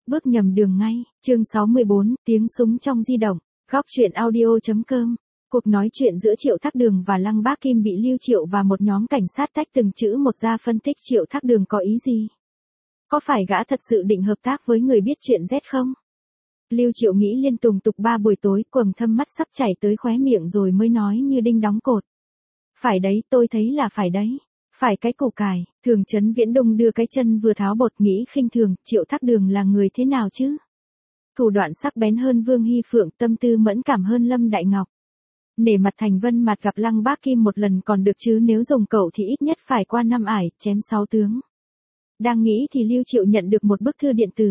bước nhầm đường ngay. Chương 64, tiếng súng trong di động. Góc truyện audio.com. Cuộc nói chuyện giữa Triệu Thác Đường và Lăng Bác Kim bị Lưu Triệu và một nhóm cảnh sát tách từng chữ một ra phân tích Triệu Thác Đường có ý gì. Có phải gã thật sự định hợp tác với người biết chuyện Z không? Lưu Triệu nghĩ liên tục 3 buổi tối, quầng thâm mắt sắp chảy tới khóe miệng rồi mới nói như đinh đóng cột. Phải đấy, tôi thấy là phải đấy. Phải cái củ cải. Thường Chấn Viễn đung đưa cái chân vừa tháo bột, nghĩ khinh thường, Triệu Thác Đường là người thế nào chứ? Thủ đoạn sắc bén hơn Vương Hy Phượng, tâm tư mẫn cảm hơn Lâm Đại Ngọc. Nể mặt Thành Vân mặt gặp Lăng Bác Kim một lần còn được chứ nếu dùng cậu thì ít nhất phải qua 5 ải, chém 6 tướng. Đang nghĩ thì Lưu Triệu nhận được một bức thư điện tử.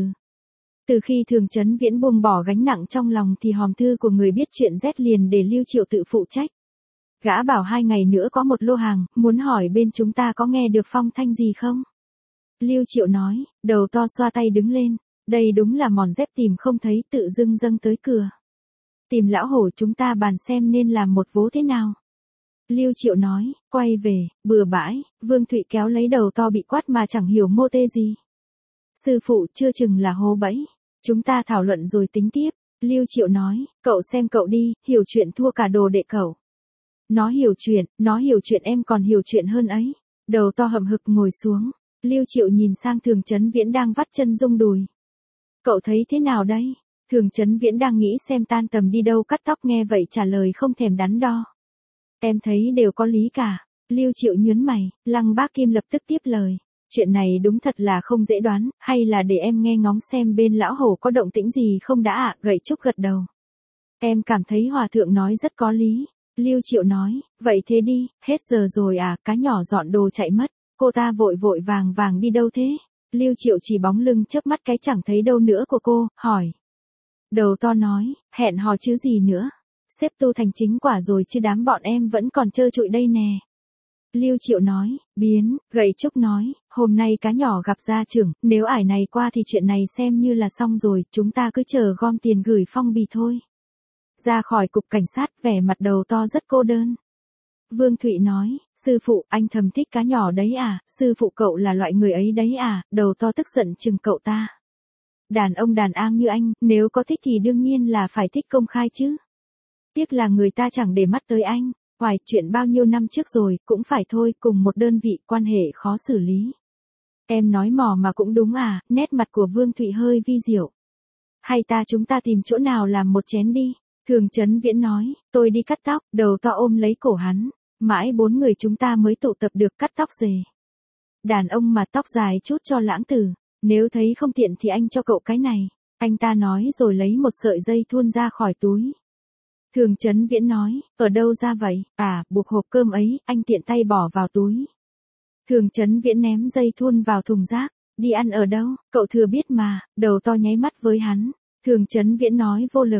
Từ khi Thường Chấn Viễn buông bỏ gánh nặng trong lòng thì hòm thư của người biết chuyện Z liền để Lưu Triệu tự phụ trách. Gã bảo 2 ngày nữa có một lô hàng, muốn hỏi bên chúng ta có nghe được phong thanh gì không? Lưu Triệu nói, đầu to xoa tay đứng lên. Đây đúng là mòn dép tìm không thấy, tự dưng dâng tới cửa. Tìm lão hổ, chúng ta bàn xem nên làm một vố thế nào. Lưu Triệu nói, quay về, bừa bãi. Vương Thụy kéo lấy đầu to bị quát mà chẳng hiểu mô tê gì. Sư phụ, chưa chừng là hố bẫy. Chúng ta thảo luận rồi tính tiếp. Lưu Triệu nói, cậu xem cậu đi, hiểu chuyện thua cả đồ đệ cậu. Nó hiểu chuyện em còn hiểu chuyện hơn ấy. Đầu to hậm hực ngồi xuống. Lưu Triệu nhìn sang Thường Chấn Viễn đang vắt chân rung đùi. Cậu thấy thế nào đây? Thường Chấn Viễn đang nghĩ xem tan tầm đi đâu cắt tóc, nghe vậy trả lời không thèm đắn đo. Em thấy đều có lý cả. Lưu Triệu nhướng mày, Lăng Bác Kim lập tức tiếp lời. Chuyện này đúng thật là không dễ đoán, hay là để em nghe ngóng xem bên lão hổ có động tĩnh gì không đã ạ? Gậy trúc gật đầu. Em cảm thấy hòa thượng nói rất có lý. Lưu Triệu nói, vậy thế đi, hết giờ rồi à? Cá nhỏ dọn đồ chạy mất. Cô ta vội vàng đi đâu thế? Lưu Triệu chỉ bóng lưng chớp mắt cái chẳng thấy đâu nữa của cô, hỏi. Đầu to nói, hẹn hò chứ gì nữa. Xếp tu thành chính quả rồi chứ đám bọn em vẫn còn trơ trụi đây nè. Lưu Triệu nói, biến. Gậy trúc nói, hôm nay cá nhỏ gặp gia trưởng, nếu ải này qua thì chuyện này xem như là xong rồi, chúng ta cứ chờ gom tiền gửi phong bì thôi. Ra khỏi cục cảnh sát, vẻ mặt đầu to rất cô đơn. Vương Thụy nói, sư phụ, anh thầm thích cá nhỏ đấy à? Sư phụ cậu là loại người ấy đấy à? Đầu to tức giận chừng cậu ta. Đàn ông đàn an như anh, nếu có thích thì đương nhiên là phải thích công khai chứ. Tiếc là người ta chẳng để mắt tới anh. Hoài, chuyện bao nhiêu năm trước rồi, cũng phải thôi, cùng một đơn vị, quan hệ khó xử lý. Em nói mò mà cũng đúng à? Nét mặt của Vương Thụy hơi vi diệu. Hay chúng ta tìm chỗ nào làm một chén đi. Thường Chấn Viễn nói, tôi đi cắt tóc. Đầu to ôm lấy cổ hắn. Mãi 4 người chúng ta mới tụ tập được cắt tóc dề. Đàn ông mà tóc dài chút cho lãng tử. Nếu thấy không tiện thì anh cho cậu cái này. Anh ta nói rồi lấy một sợi dây thun ra khỏi túi. Thường Chấn Viễn nói, ở đâu ra vậy? À, buộc hộp cơm ấy, anh tiện tay bỏ vào túi. Thường Chấn Viễn ném dây thun vào thùng rác. Đi ăn ở đâu? Cậu thừa biết mà. Đầu to nháy mắt với hắn. Thường Chấn Viễn nói vô lực.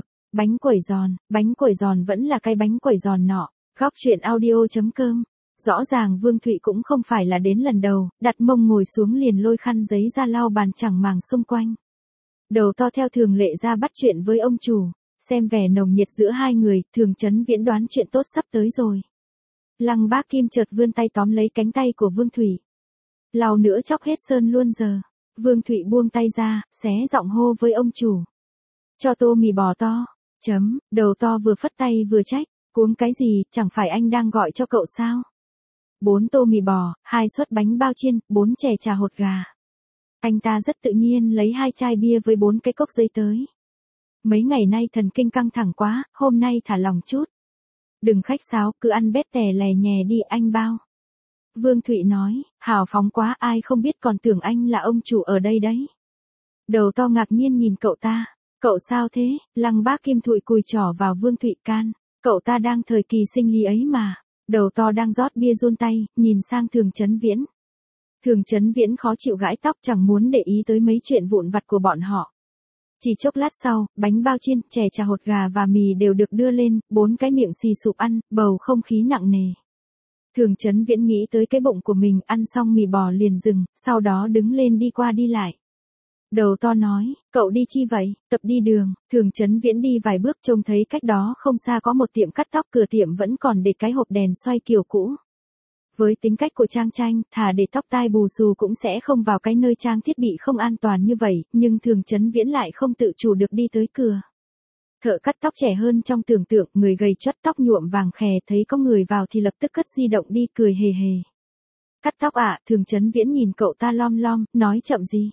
Bánh quẩy giòn vẫn là cái bánh quẩy giòn nọ. Góc truyện audio.com. Rõ ràng Vương Thụy cũng không phải là đến lần đầu, đặt mông ngồi xuống liền lôi khăn giấy ra lau bàn chẳng màng xung quanh. Đầu to theo thường lệ ra bắt chuyện với ông chủ, xem vẻ nồng nhiệt giữa hai người, Thường Chấn Viễn đoán chuyện tốt sắp tới rồi. Lăng Bác Kim chợt vươn tay tóm lấy cánh tay của Vương Thụy. Lau nữa chóc hết sơn luôn giờ. Vương Thụy buông tay ra, xé giọng hô với ông chủ. Cho tô mì bò to. Đầu to vừa phất tay vừa trách. Cuống cái gì, chẳng phải anh đang gọi cho cậu sao? 4 tô mì bò, 2 suất bánh bao chiên, 4 chè trà hột gà. Anh ta rất tự nhiên lấy 2 chai bia với 4 cái cốc giấy tới. Mấy ngày nay thần kinh căng thẳng quá, hôm nay thả lòng chút. Đừng khách sáo, cứ ăn bét tè lè nhè đi, anh bao. Vương Thụy nói, hào phóng quá, ai không biết còn tưởng anh là ông chủ ở đây đấy. Đầu to ngạc nhiên nhìn cậu ta. Cậu sao thế? Lăng Bác Kim thụi cùi trỏ vào Vương Thụy can. Cậu ta đang thời kỳ sinh lý ấy mà. Đầu to đang rót bia run tay, nhìn sang Thường Chấn Viễn. Thường Chấn Viễn khó chịu gãi tóc, chẳng muốn để ý tới mấy chuyện vụn vặt của bọn họ. Chỉ chốc lát sau, bánh bao chiên, chè trà hột gà và mì đều được đưa lên, 4 cái miệng xì sụp ăn, bầu không khí nặng nề. Thường Chấn Viễn nghĩ tới cái bụng của mình, ăn xong mì bò liền dừng, sau đó đứng lên đi qua đi lại. Đầu to nói, cậu đi chi vậy? Tập đi đường. Thường Chấn Viễn đi vài bước trông thấy cách đó không xa có một tiệm cắt tóc, cửa tiệm vẫn còn để cái hộp đèn xoay kiểu cũ. Với tính cách của Trang Tranh, thà để tóc tai bù xù cũng sẽ không vào cái nơi trang thiết bị không an toàn như vậy, nhưng Thường Chấn Viễn lại không tự chủ được đi tới cửa. Thợ cắt tóc trẻ hơn trong tưởng tượng, người gầy chót tóc nhuộm vàng khè, thấy có người vào thì lập tức cất di động đi, cười hề hề. Cắt tóc ạ? Thường Chấn Viễn nhìn cậu ta lom lom, nói chậm gì.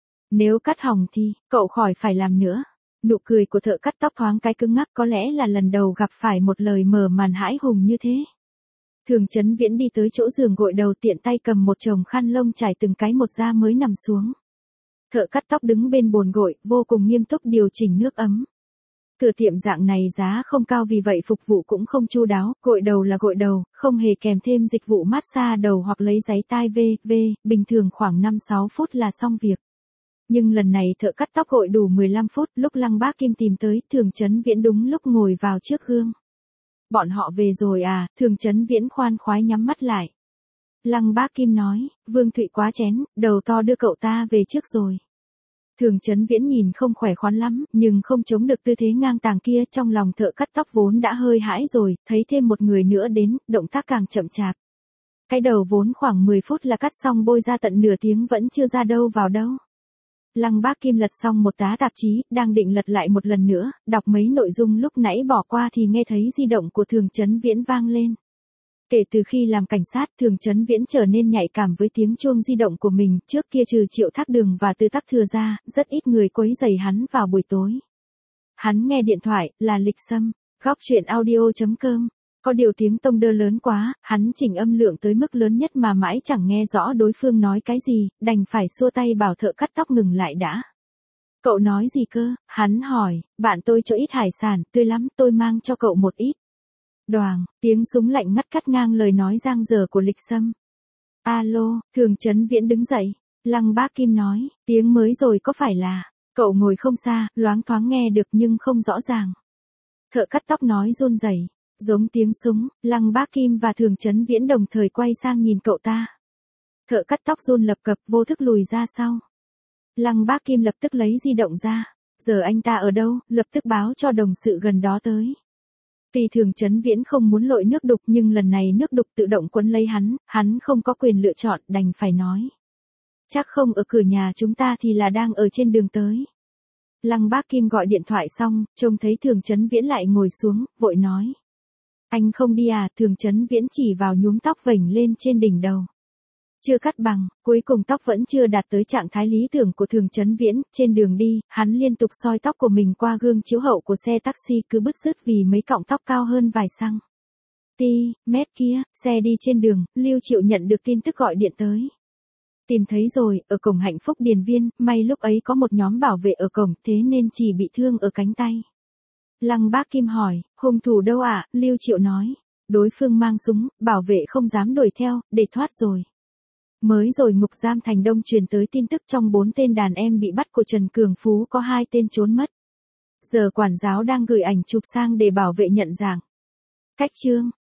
Nếu cắt hỏng thì, cậu khỏi phải làm nữa. Nụ cười của thợ cắt tóc thoáng cái cứng ngắc, có lẽ là lần đầu gặp phải một lời mở màn hãi hùng như thế. Thường Chấn Viễn đi tới chỗ giường gội đầu, tiện tay cầm một chồng khăn lông trải từng cái một ra mới nằm xuống. Thợ cắt tóc đứng bên bồn gội, vô cùng nghiêm túc điều chỉnh nước ấm. Cửa tiệm dạng này giá không cao, vì vậy phục vụ cũng không chu đáo, gội đầu là gội đầu, không hề kèm thêm dịch vụ massage đầu hoặc lấy giấy tai v.v, bình thường khoảng 5-6 phút là xong việc. Nhưng lần này thợ cắt tóc gội đủ 15 phút, lúc Lăng Bác Kim tìm tới, Thường Chấn Viễn đúng lúc ngồi vào trước gương. Bọn họ về rồi à? Thường Chấn Viễn khoan khoái nhắm mắt lại. Lăng Bác Kim nói, Vương Thụy quá chén, đầu to đưa cậu ta về trước rồi. Thường Chấn Viễn nhìn không khỏe khoắn lắm, nhưng không chống được tư thế ngang tàng kia, trong lòng thợ cắt tóc vốn đã hơi hãi rồi, thấy thêm một người nữa đến, động tác càng chậm chạp. Cái đầu vốn khoảng 10 phút là cắt xong, bôi ra tận nửa tiếng vẫn chưa ra đâu vào đâu. Lăng Bác Kim lật xong một tá tạp chí, đang định lật lại một lần nữa, đọc mấy nội dung lúc nãy bỏ qua thì nghe thấy di động của Thường Chấn Viễn vang lên. Kể từ khi làm cảnh sát, Thường Chấn Viễn trở nên nhạy cảm với tiếng chuông di động của mình, trước kia trừ Triệu Thác Đường và Từ Tắc Thừa ra, rất ít người quấy rầy hắn vào buổi tối. Hắn nghe điện thoại, là Lịch Sâm, góc truyện audio.com. Có điều tiếng tông đơ lớn quá, hắn chỉnh âm lượng tới mức lớn nhất mà mãi chẳng nghe rõ đối phương nói cái gì, đành phải xua tay bảo thợ cắt tóc ngừng lại đã. Cậu nói gì cơ? Hắn hỏi, bạn tôi cho ít hải sản, tươi lắm, tôi mang cho cậu một ít. Đoàng, tiếng súng lạnh ngắt cắt ngang lời nói giang dở của Lịch Sâm. Alo, Thường Chấn Viễn đứng dậy. Lăng Bác Kim nói, tiếng mới rồi có phải là, cậu ngồi không xa, loáng thoáng nghe được nhưng không rõ ràng. Thợ cắt tóc nói run rẩy, giống tiếng súng. Lăng Bác Kim và Thường Chấn Viễn đồng thời quay sang nhìn cậu ta. Thợ cắt tóc run lập cập, vô thức lùi ra sau. Lăng Bác Kim lập tức lấy di động ra. Giờ anh ta ở đâu? Lập tức báo cho đồng sự gần đó tới. Tuy Thường Chấn Viễn không muốn lội nước đục, nhưng lần này nước đục tự động quấn lấy hắn không có quyền lựa chọn, đành phải nói. Chắc không ở cửa nhà chúng ta thì là đang ở trên đường tới. Lăng Bác Kim gọi điện thoại xong, trông thấy Thường Chấn Viễn lại ngồi xuống, vội nói. Anh không đi à? Thường Chấn Viễn chỉ vào nhúm tóc vểnh lên trên đỉnh đầu. Chưa cắt bằng, cuối cùng tóc vẫn chưa đạt tới trạng thái lý tưởng của Thường Chấn Viễn, trên đường đi, hắn liên tục soi tóc của mình qua gương chiếu hậu của xe taxi, cứ bứt rứt vì mấy cọng tóc cao hơn vài mét kia. Xe đi trên đường, Lưu Triệu nhận được tin tức gọi điện tới. Tìm thấy rồi, ở cổng Hạnh Phúc Điền Viên, may lúc ấy có một nhóm bảo vệ ở cổng, thế nên chỉ bị thương ở cánh tay. Lăng Bác Kim hỏi, hung thủ đâu ạ? Lưu Triệu nói, đối phương mang súng, bảo vệ không dám đuổi theo, để thoát rồi. Mới rồi ngục giam Thành Đông truyền tới tin tức trong 4 tên đàn em bị bắt của Trần Cường Phú có 2 tên trốn mất. Giờ quản giáo đang gửi ảnh chụp sang để bảo vệ nhận dạng. Cách chương